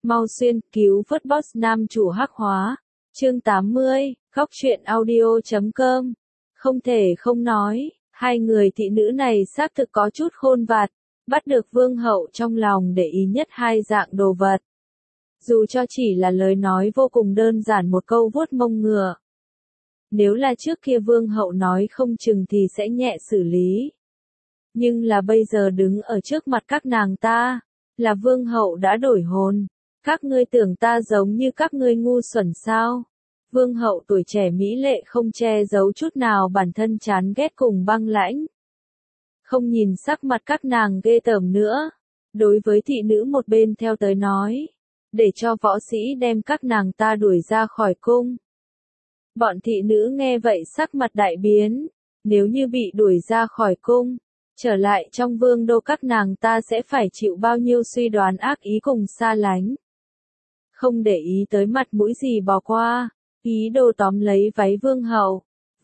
Mau xuyên cứu vớt boss nam chủ hắc hóa. Chương 80, Góc truyện audio.com. Không thể không nói, hai người thị nữ này xác thực có chút khôn vặt, bắt được vương hậu trong lòng để ý nhất hai dạng đồ vật. Dù cho chỉ là lời nói vô cùng đơn giản một câu vuốt mông ngựa. Nếu là trước kia vương hậu nói không chừng thì sẽ nhẹ xử lý. Nhưng là bây giờ đứng ở trước mặt các nàng ta, là vương hậu đã đổi hồn. Các ngươi tưởng ta giống như các ngươi ngu xuẩn sao? Vương hậu tuổi trẻ mỹ lệ không che giấu chút nào bản thân chán ghét cùng băng lãnh. Không nhìn sắc mặt các nàng ghê tởm nữa. Đối với thị nữ một bên theo tới nói. Để cho võ sĩ đem các nàng ta đuổi ra khỏi cung. Bọn thị nữ nghe vậy sắc mặt đại biến. Nếu như bị đuổi ra khỏi cung, trở lại trong vương đô các nàng ta sẽ phải chịu bao nhiêu suy đoán ác ý cùng xa lánh. Không để ý tới mặt mũi gì bỏ qua, ý đồ tóm lấy váy vương hậu.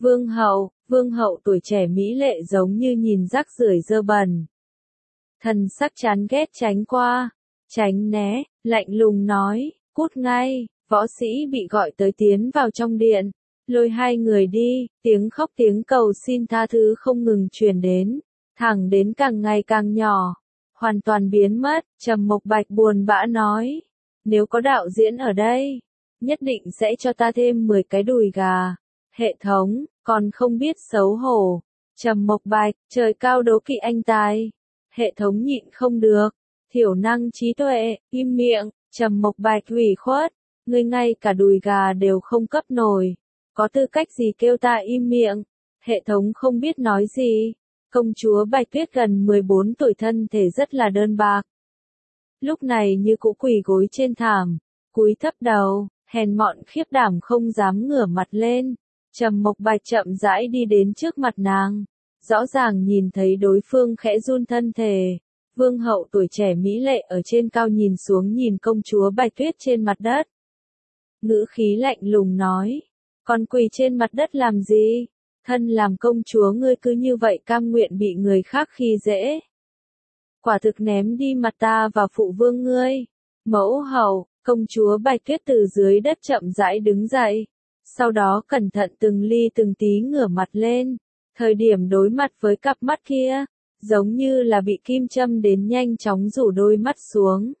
Vương hậu tuổi trẻ mỹ lệ giống như nhìn rác rưởi dơ bẩn. Thần sắc chán ghét tránh qua, tránh né, lạnh lùng nói, cút ngay, võ sĩ bị gọi tới tiến vào trong điện, lôi hai người đi, tiếng khóc tiếng cầu xin tha thứ không ngừng truyền đến, thẳng đến càng ngày càng nhỏ, hoàn toàn biến mất, Trầm Mộc Bạch buồn bã nói. Nếu có đạo diễn ở đây, nhất định sẽ cho ta thêm 10 cái đùi gà. Hệ thống, còn không biết xấu hổ. Trầm Mộc Bạch, trời cao đố kỵ anh tài. Hệ thống nhịn không được. Thiểu năng trí tuệ, im miệng. Trầm Mộc Bạch ủy khuất. Ngươi ngay cả đùi gà đều không cấp nổi. Có tư cách gì kêu ta im miệng? Hệ thống không biết nói gì. Công chúa Bạch Tuyết gần 14 tuổi thân thể rất là đơn bạc. Lúc này như cũ quỳ gối trên thảm, cúi thấp đầu, hèn mọn khiếp đảm không dám ngửa mặt lên. Trầm Mộc Bạch chậm rãi đi đến trước mặt nàng, rõ ràng nhìn thấy đối phương khẽ run thân thể. Vương hậu tuổi trẻ mỹ lệ ở trên cao nhìn xuống nhìn công chúa Bạch Tuyết trên mặt đất. Ngữ khí lạnh lùng nói, còn quỳ trên mặt đất làm gì? Thân làm công chúa ngươi cứ như vậy cam nguyện bị người khác khi dễ. Quả thực ném đi mặt ta và phụ vương ngươi. Mẫu hậu, công chúa Bạch Tuyết từ dưới đất chậm rãi đứng dậy. Sau đó cẩn thận từng ly từng tí ngửa mặt lên. Thời điểm đối mặt với cặp mắt kia, giống như là bị kim châm đến nhanh chóng rủ đôi mắt xuống.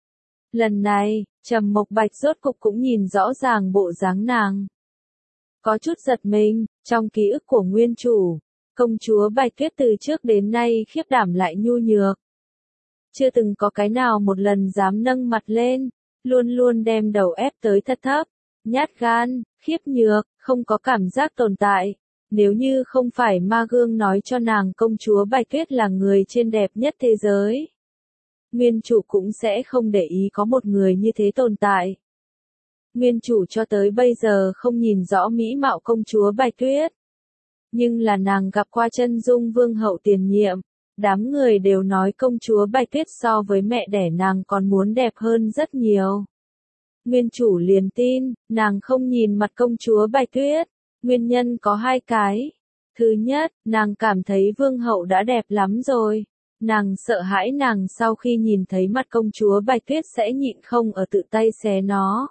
Lần này, Trầm Mộc Bạch rốt cục cũng nhìn rõ ràng bộ dáng nàng. Có chút giật mình, trong ký ức của nguyên chủ, công chúa Bạch Tuyết từ trước đến nay khiếp đảm lại nhu nhược. Chưa từng có cái nào một lần dám nâng mặt lên, luôn luôn đem đầu ép tới thật thấp, nhát gan, khiếp nhược, không có cảm giác tồn tại. Nếu như không phải ma gương nói cho nàng công chúa Bạch Tuyết là người trên đẹp nhất thế giới, nguyên chủ cũng sẽ không để ý có một người như thế tồn tại. Nguyên chủ cho tới bây giờ không nhìn rõ mỹ mạo công chúa Bạch Tuyết. Nhưng là nàng gặp qua chân dung vương hậu tiền nhiệm. Đám người đều nói công chúa Bạch Tuyết so với mẹ đẻ nàng còn muốn đẹp hơn rất nhiều. Nguyên chủ liền tin, nàng không nhìn mặt công chúa Bạch Tuyết. Nguyên nhân có hai cái. Thứ nhất, nàng cảm thấy vương hậu đã đẹp lắm rồi. Nàng sợ hãi nàng sau khi nhìn thấy mặt công chúa Bạch Tuyết sẽ nhịn không ở tự tay xé nó.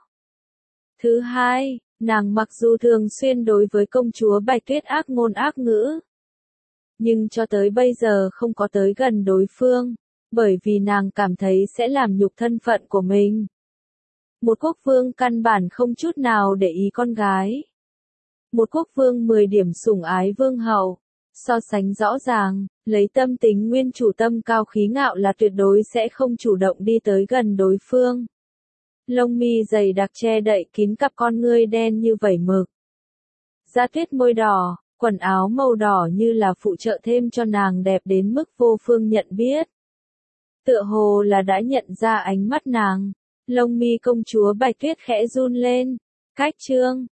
Thứ hai, nàng mặc dù thường xuyên đối với công chúa Bạch Tuyết ác ngôn ác ngữ. Nhưng cho tới bây giờ không có tới gần đối phương, bởi vì nàng cảm thấy sẽ làm nhục thân phận của mình. Một quốc vương căn bản không chút nào để ý con gái. Một quốc vương 10 điểm sủng ái vương hậu, so sánh rõ ràng, lấy tâm tính nguyên chủ tâm cao khí ngạo là tuyệt đối sẽ không chủ động đi tới gần đối phương. Lông mi dày đặc che đậy kín cặp con ngươi đen như vẩy mực. Da tuyết môi đỏ. Quần áo màu đỏ như là phụ trợ thêm cho nàng đẹp đến mức vô phương nhận biết. Tựa hồ là đã nhận ra ánh mắt nàng. Lông mi công chúa Bạch Tuyết khẽ run lên. Cách trương,